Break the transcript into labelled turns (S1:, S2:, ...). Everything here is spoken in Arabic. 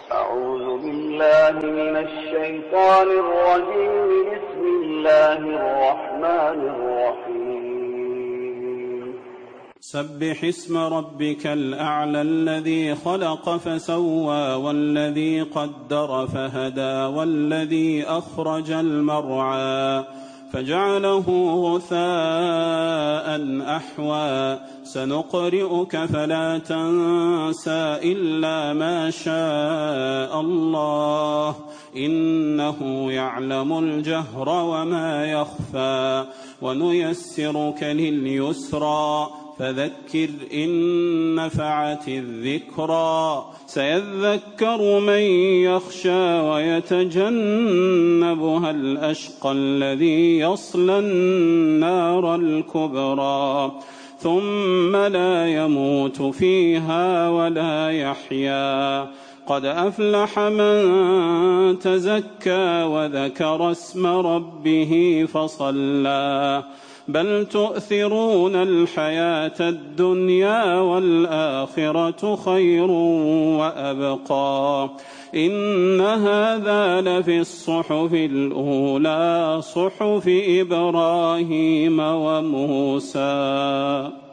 S1: أعوذ بالله من الشيطان الرجيم. بسم الله الرحمن الرحيم.
S2: سبح اسم ربك الأعلى الذي خلق فسوى والذي قدر فهدى والذي أخرج المرعى فجعله غثاء أحوى سنقرئك فلا تنسى إلا ما شاء الله إنه يعلم الجهر وما يخفى ونيسرك لليسرى فذكر إن نفعت الذكرى سيذكر من يخشى ويتجنبها الأشقى الذي يصلى النار الكبرى ثم لا يموت فيها ولا يحيا قد أفلح من تزكى وذكر اسم ربه فصلى بل تؤثرون الحياة الدنيا والآخرة خير وأبقى إن هذا لفي الصحف الأولى صحف إبراهيم وموسى.